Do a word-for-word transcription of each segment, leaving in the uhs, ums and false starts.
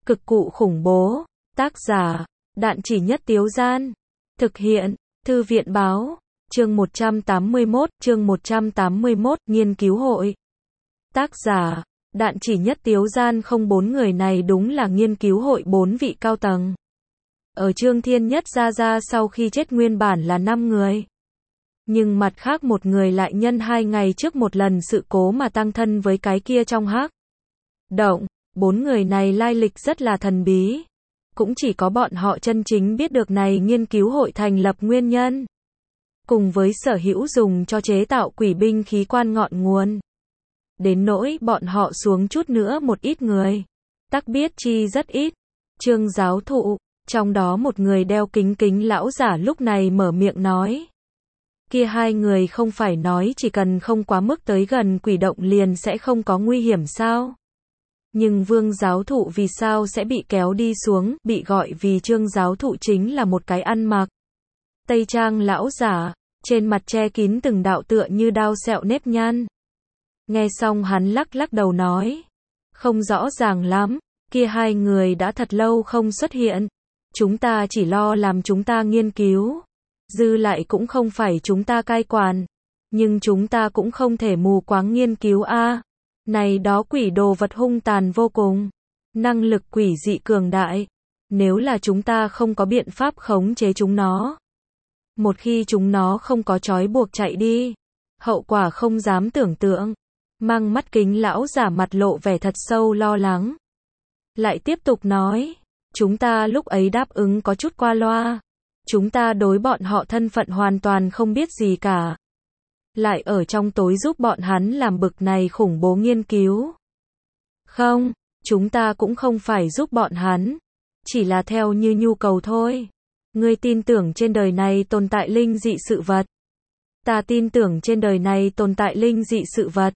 Cực cụ khủng bố. Tác giả, Đạn Chỉ Nhất Tiếu Gian. Thực hiện, Thư viện báo. Chương một trăm tám mươi mốt, chương một trăm tám mươi mốt, nghiên cứu hội. Tác giả, Đạn Chỉ Nhất Tiếu Gian. Không, bốn người này đúng là nghiên cứu hội bốn vị cao tầng. Ở Trương Thiên Nhất Gia Gia sau khi chết nguyên bản là năm người. Nhưng mặt khác một người lại nhân hai ngày trước một lần sự cố mà tăng thân với cái kia trong hắc động. Bốn người này lai lịch rất là thần bí. Cũng chỉ có bọn họ chân chính biết được này nghiên cứu hội thành lập nguyên nhân. Cùng với sở hữu dùng cho chế tạo quỷ binh khí quan ngọn nguồn. Đến nỗi bọn họ xuống chút nữa một ít người. Tắc biết chi rất ít. Trương giáo thụ, trong đó một người đeo kính kính lão giả lúc này mở miệng nói. Kia hai người không phải nói chỉ cần không quá mức tới gần quỷ động liền sẽ không có nguy hiểm sao? Nhưng Vương giáo thụ vì sao sẽ bị kéo đi xuống, bị gọi vì Trương giáo thụ chính là một cái ăn mặc tây trang lão giả, trên mặt che kín từng đạo tựa như đao sẹo nếp nhăn. Nghe xong hắn lắc lắc đầu nói, không rõ ràng lắm, kia hai người đã thật lâu không xuất hiện, chúng ta chỉ lo làm chúng ta nghiên cứu, dư lại cũng không phải chúng ta cai quản, nhưng chúng ta cũng không thể mù quáng nghiên cứu a. Này đó quỷ đồ vật hung tàn vô cùng, năng lực quỷ dị cường đại, nếu là chúng ta không có biện pháp khống chế chúng nó, một khi chúng nó không có trói buộc chạy đi, hậu quả không dám tưởng tượng. Mang mắt kính lão giả mặt lộ vẻ thật sâu lo lắng. Lại tiếp tục nói, chúng ta lúc ấy đáp ứng có chút qua loa, chúng ta đối bọn họ thân phận hoàn toàn không biết gì cả. Lại ở trong tối giúp bọn hắn làm bực này khủng bố nghiên cứu. Không, chúng ta cũng không phải giúp bọn hắn, chỉ là theo như nhu cầu thôi. Ngươi tin tưởng trên đời này tồn tại linh dị sự vật. Ta tin tưởng trên đời này tồn tại linh dị sự vật.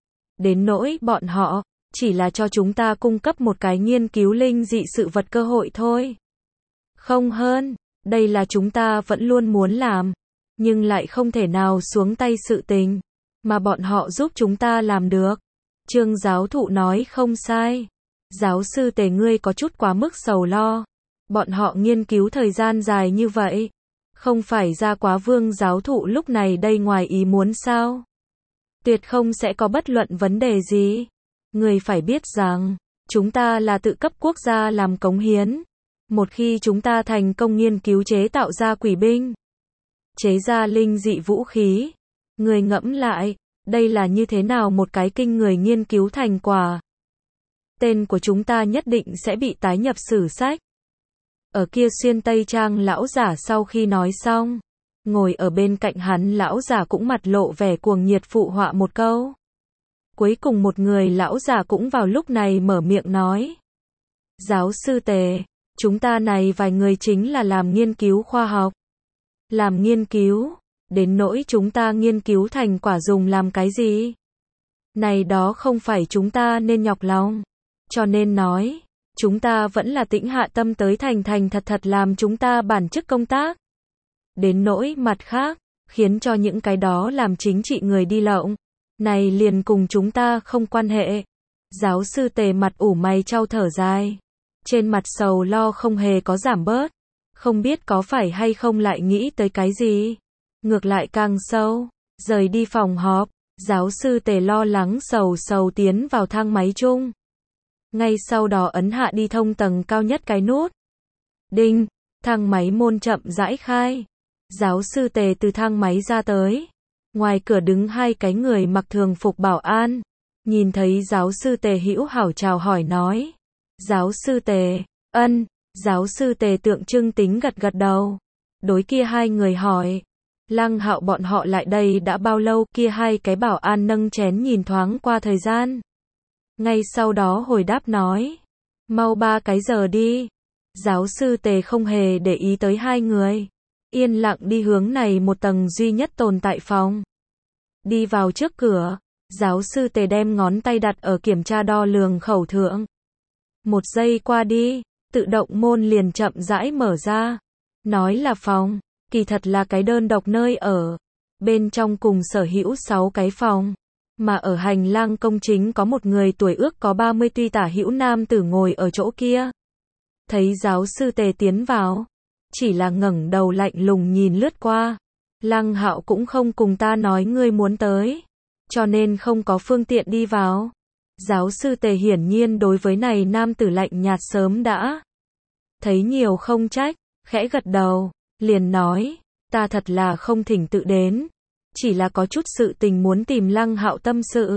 Đến nỗi bọn họ, chỉ là cho chúng ta cung cấp một cái nghiên cứu linh dị sự vật cơ hội thôi. Không hơn, đây là chúng ta vẫn luôn muốn làm, nhưng lại không thể nào xuống tay sự tình, mà bọn họ giúp chúng ta làm được. Trương giáo thụ nói không sai. Giáo sư Tề ngươi có chút quá mức sầu lo. Bọn họ nghiên cứu thời gian dài như vậy, không phải ra quá Vương giáo thụ lúc này đây ngoài ý muốn sao? Tuyệt không sẽ có bất luận vấn đề gì. Người phải biết rằng, chúng ta là tự cấp quốc gia làm cống hiến. Một khi chúng ta thành công nghiên cứu chế tạo ra quỷ binh, chế ra linh dị vũ khí, người ngẫm lại, đây là như thế nào một cái kinh người nghiên cứu thành quả. Tên của chúng ta nhất định sẽ bị tái nhập sử sách. Ở kia xuyên tây trang lão giả sau khi nói xong, ngồi ở bên cạnh hắn lão giả cũng mặt lộ vẻ cuồng nhiệt phụ họa một câu. Cuối cùng một người lão giả cũng vào lúc này mở miệng nói. Giáo sư Tề, chúng ta này vài người chính là làm nghiên cứu khoa học. Làm nghiên cứu, đến nỗi chúng ta nghiên cứu thành quả dùng làm cái gì? Này đó không phải chúng ta nên nhọc lòng. Cho nên nói, chúng ta vẫn là tĩnh hạ tâm tới thành thành thật thật làm chúng ta bản chức công tác. Đến nỗi mặt khác, khiến cho những cái đó làm chính trị người đi lộng, này liền cùng chúng ta không quan hệ. Giáo sư Tề mặt ủ mày chau thở dài, trên mặt sầu lo không hề có giảm bớt, không biết có phải hay không lại nghĩ tới cái gì, ngược lại càng sâu. Rời đi phòng họp, giáo sư Tề lo lắng sầu sầu tiến vào thang máy chung. Ngay sau đó ấn hạ đi thông tầng cao nhất cái nút. Đinh, thang máy môn chậm rãi khai. Giáo sư Tề từ thang máy ra tới. Ngoài cửa đứng hai cái người mặc thường phục bảo an. Nhìn thấy giáo sư Tề hữu hảo chào hỏi nói. Giáo sư Tề, ân, giáo sư Tề tượng trưng tính gật gật đầu. Đối kia hai người hỏi. Lăng Hạo bọn họ lại đây đã bao lâu? Kia hai cái bảo an nâng chén nhìn thoáng qua thời gian. Ngay sau đó hồi đáp nói. Mau ba cái giờ đi. Giáo sư Tề không hề để ý tới hai người. Yên lặng đi hướng này một tầng duy nhất tồn tại phòng. Đi vào trước cửa, giáo sư Tề đem ngón tay đặt ở kiểm tra đo lường khẩu thượng. Một giây qua đi, tự động môn liền chậm rãi mở ra. Nói là phòng, kỳ thật là cái đơn độc nơi ở. Bên trong cùng sở hữu sáu cái phòng. Mà ở hành lang công chính có một người tuổi ước có ba mươi tuy tả hữu nam tử ngồi ở chỗ kia. thấy giáo sư Tề tiến vào, chỉ là ngẩng đầu lạnh lùng nhìn lướt qua. Lăng Hạo cũng không cùng ta nói ngươi muốn tới, cho nên không có phương tiện đi vào. Giáo sư Tề hiển nhiên đối với này nam tử lạnh nhạt sớm đã thấy nhiều không trách, khẽ gật đầu, liền nói, ta thật là không thỉnh tự đến, chỉ là có chút sự tình muốn tìm Lăng Hạo tâm sự.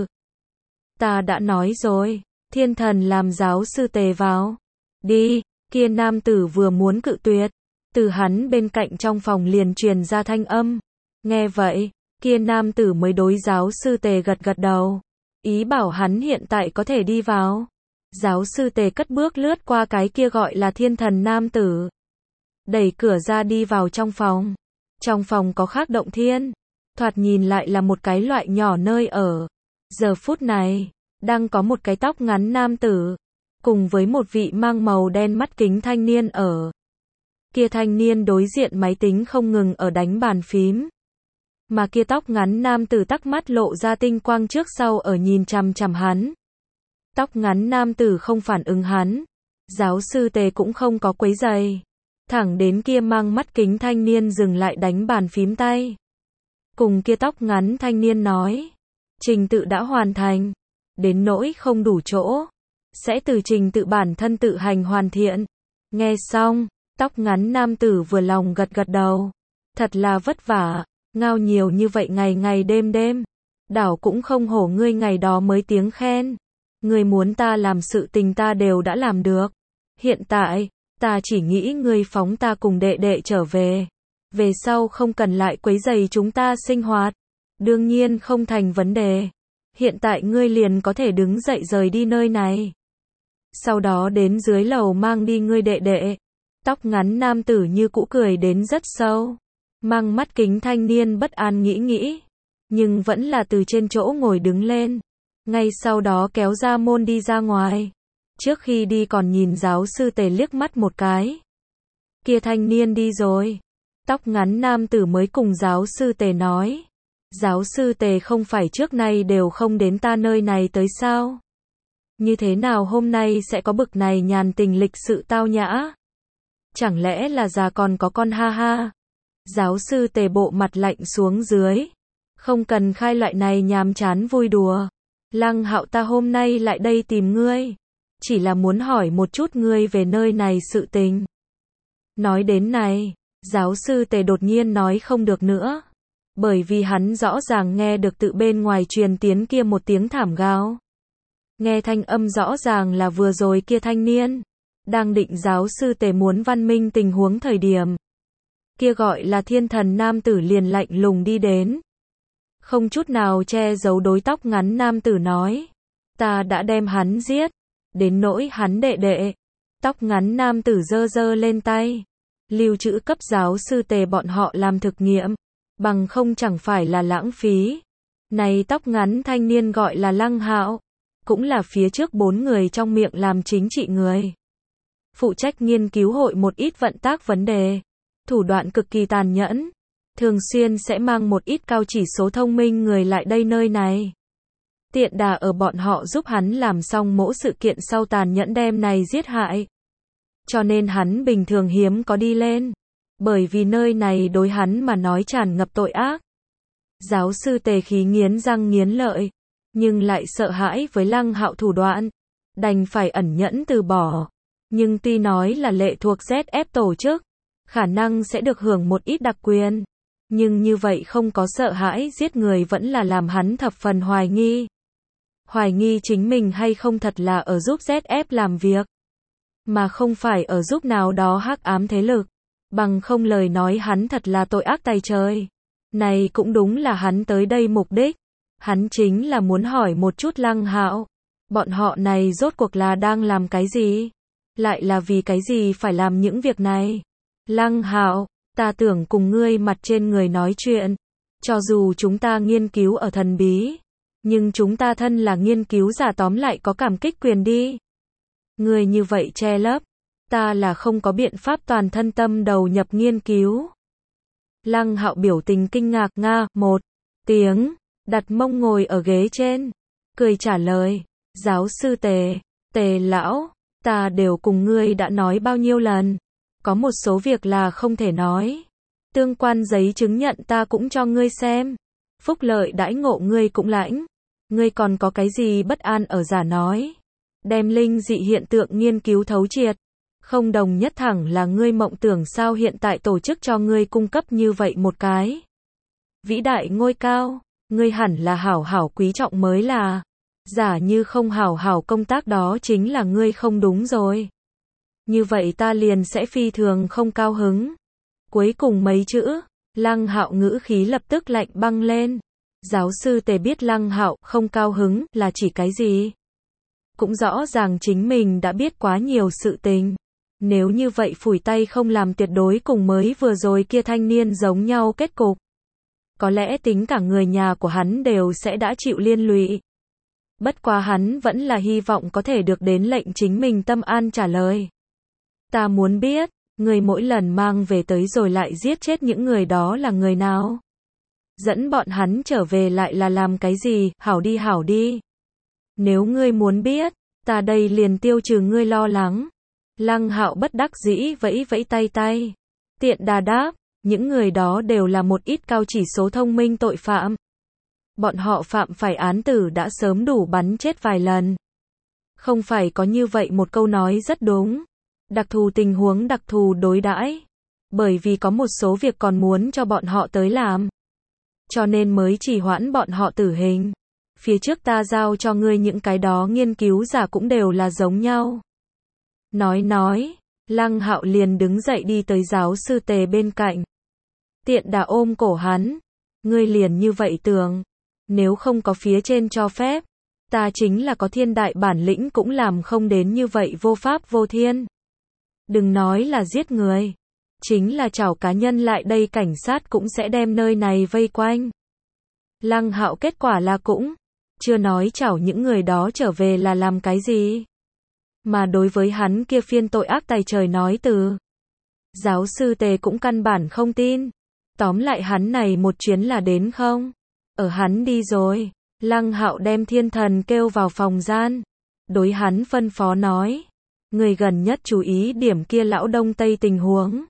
Ta đã nói rồi, thiên thần làm giáo sư Tề vào. Đi, kia nam tử vừa muốn cự tuyệt, từ hắn bên cạnh trong phòng liền truyền ra thanh âm. Nghe vậy, kia nam tử mới đối giáo sư Tề gật gật đầu, ý bảo hắn hiện tại có thể đi vào. Giáo sư Tề cất bước lướt qua cái kia gọi là thiên thần nam tử, đẩy cửa ra đi vào trong phòng. Trong phòng có khác động thiên, thoạt nhìn lại là một cái loại nhỏ nơi ở. Giờ phút này, đang có một cái tóc ngắn nam tử, cùng với một vị mang màu đen mắt kính thanh niên ở. Kia thanh niên đối diện máy tính không ngừng ở đánh bàn phím, mà kia tóc ngắn nam tử tắc mắt lộ ra tinh quang trước sau ở nhìn chằm chằm hắn. Tóc ngắn nam tử không phản ứng hắn, giáo sư Tề cũng không có quấy giày, thẳng đến kia mang mắt kính thanh niên dừng lại đánh bàn phím tay. Cùng kia tóc ngắn thanh niên nói, trình tự đã hoàn thành, đến nỗi không đủ chỗ, sẽ từ trình tự bản thân tự hành hoàn thiện. Nghe xong, tóc ngắn nam tử vừa lòng gật gật đầu, thật là vất vả, ngao nhiều như vậy ngày ngày đêm đêm, đảo cũng không hổ ngươi ngày đó mới tiếng khen. Ngươi muốn ta làm sự tình ta đều đã làm được, hiện tại, ta chỉ nghĩ ngươi phóng ta cùng đệ đệ trở về, về sau không cần lại quấy rầy chúng ta sinh hoạt, đương nhiên không thành vấn đề, hiện tại ngươi liền có thể đứng dậy rời đi nơi này. Sau đó đến dưới lầu mang đi ngươi đệ đệ. Tóc ngắn nam tử như cũ cười đến rất sâu, mang mắt kính thanh niên bất an nghĩ nghĩ, nhưng vẫn là từ trên chỗ ngồi đứng lên, ngay sau đó kéo ra môn đi ra ngoài. Trước khi đi còn nhìn giáo sư Tề liếc mắt một cái. Kia thanh niên đi rồi, tóc ngắn nam tử mới cùng giáo sư Tề nói, giáo sư Tề không phải trước nay đều không đến ta nơi này tới sao? Như thế nào hôm nay sẽ có bực này nhàn tình lịch sự tao nhã? Chẳng lẽ là già còn có con ha ha? Giáo sư Tề bộ mặt lạnh xuống dưới, không cần khai loại này nhàm chán vui đùa. Lăng Hạo ta hôm nay lại đây tìm ngươi, chỉ là muốn hỏi một chút ngươi về nơi này sự tình. Nói đến này, giáo sư Tề đột nhiên nói không được nữa, bởi vì hắn rõ ràng nghe được tự bên ngoài truyền tiến kia một tiếng thảm gào. Nghe thanh âm rõ ràng là vừa rồi kia thanh niên đang định giáo sư Tề muốn văn minh tình huống thời điểm, kia gọi là thiên thần nam tử liền lạnh lùng đi đến, không chút nào che giấu đối tóc ngắn nam tử nói, ta đã đem hắn giết, đến nỗi hắn đệ đệ. Tóc ngắn nam tử giơ giơ lên tay, lưu trữ cấp giáo sư Tề bọn họ làm thực nghiệm, bằng không chẳng phải là lãng phí. Này tóc ngắn thanh niên gọi là Lăng Hạo, cũng là phía trước bốn người trong miệng làm chính trị người, phụ trách nghiên cứu hội một ít vận tác vấn đề, thủ đoạn cực kỳ tàn nhẫn, thường xuyên sẽ mang một ít cao chỉ số thông minh người lại đây nơi này, tiện đà ở bọn họ giúp hắn làm xong mỗi sự kiện sau tàn nhẫn đem này giết hại. Cho nên hắn bình thường hiếm có đi lên, bởi vì nơi này đối hắn mà nói tràn ngập tội ác. Giáo sư Tề khí nghiến răng nghiến lợi, nhưng lại sợ hãi với Lăng Hạo thủ đoạn, đành phải ẩn nhẫn từ bỏ. Nhưng tuy nói là lệ thuộc Z F tổ chức, khả năng sẽ được hưởng một ít đặc quyền, nhưng như vậy không có sợ hãi giết người vẫn là làm hắn thập phần hoài nghi. Hoài nghi chính mình hay không thật là ở giúp Z F làm việc, mà không phải ở giúp nào đó hắc ám thế lực, bằng không lời nói hắn thật là tội ác tày trời. Này cũng đúng là hắn tới đây mục đích, hắn chính là muốn hỏi một chút Lăng Hạo, bọn họ này rốt cuộc là đang làm cái gì? Lại là vì cái gì phải làm những việc này? Lăng Hạo, ta tưởng cùng ngươi mặt trên người nói chuyện, cho dù chúng ta nghiên cứu ở thần bí, nhưng chúng ta thân là nghiên cứu giả tóm lại có cảm kích quyền đi. Ngươi như vậy che lấp, ta là không có biện pháp toàn thân tâm đầu nhập nghiên cứu. Lăng Hạo biểu tình kinh ngạc nga một tiếng, đặt mông ngồi ở ghế trên, cười trả lời, giáo sư Tề, Tề lão, Ta đều cùng ngươi đã nói bao nhiêu lần. Có một số việc là không thể nói. Tương quan giấy chứng nhận ta cũng cho ngươi xem. Phúc lợi đãi ngộ ngươi cũng lãnh. Ngươi còn có cái gì bất an ở giả nói. Đem linh dị hiện tượng nghiên cứu thấu triệt. Không đồng nhất thẳng là ngươi mộng tưởng sao hiện tại tổ chức cho ngươi cung cấp như vậy một cái. Vĩ đại ngôi cao, ngươi hẳn là hảo hảo quý trọng mới là. Giả như không hảo hảo công tác đó chính là ngươi không đúng rồi. Như vậy ta liền sẽ phi thường không cao hứng. Cuối cùng mấy chữ, Lăng Hạo ngữ khí lập tức lạnh băng lên. Giáo sư Tề biết Lăng Hạo không cao hứng là chỉ cái gì. Cũng rõ ràng chính mình đã biết quá nhiều sự tình. Nếu như vậy phủi tay không làm tuyệt đối cùng mới vừa rồi kia thanh niên giống nhau kết cục. Có lẽ tính cả người nhà của hắn đều sẽ đã chịu liên lụy. Bất quá hắn vẫn là hy vọng có thể được đến lệnh chính mình tâm an trả lời. Ta muốn biết, người mỗi lần mang về tới rồi lại giết chết những người đó là người nào? Dẫn bọn hắn trở về lại là làm cái gì? Hảo đi hảo đi. Nếu ngươi muốn biết, ta đây liền tiêu trừ ngươi lo lắng. Lăng Hạo bất đắc dĩ vẫy vẫy tay tay. Tiện đà đáp, những người đó đều là một ít cao chỉ số thông minh tội phạm. Bọn họ phạm phải án tử đã sớm đủ bắn chết vài lần. Không phải có như vậy một câu nói rất đúng. Đặc thù tình huống đặc thù đối đãi. Bởi vì có một số việc còn muốn cho bọn họ tới làm. Cho nên mới chỉ hoãn bọn họ tử hình. Phía trước ta giao cho ngươi những cái đó nghiên cứu giả cũng đều là giống nhau. Nói nói, Lăng Hạo liền đứng dậy đi tới giáo sư Tề bên cạnh. Tiện đà ôm cổ hắn. Ngươi liền như vậy tưởng. Nếu không có phía trên cho phép, ta chính là có thiên đại bản lĩnh cũng làm không đến như vậy vô pháp vô thiên. Đừng nói là giết người. Chính là chảo cá nhân lại đây cảnh sát cũng sẽ đem nơi này vây quanh. Lăng Hạo kết quả là cũng chưa nói chảo những người đó trở về là làm cái gì. Mà đối với hắn kia phiên tội ác tày trời nói từ. Giáo sư Tề cũng căn bản không tin. Tóm lại hắn này một chuyến là đến không? Ở hắn đi rồi. Lăng Hạo đem thiên thần kêu vào phòng gian. Đối hắn phân phó nói. Người gần nhất chú ý điểm kia lão đông tây tình huống.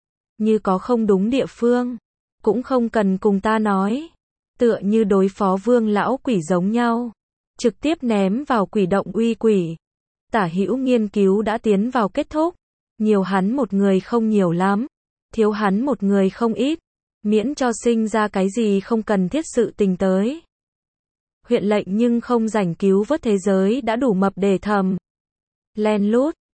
Như có không đúng địa phương. Cũng không cần cùng ta nói. Tựa như đối phó vương lão quỷ giống nhau. Trực tiếp ném vào quỷ động uy quỷ. Tả hữu nghiên cứu đã tiến vào kết thúc. Nhiều hắn một người không nhiều lắm. Thiếu hắn một người không ít. Miễn cho sinh ra cái gì không cần thiết sự tình tới. Huyện lệnh nhưng không rảnh cứu vớt thế giới đã đủ mập để thầm. Len lút,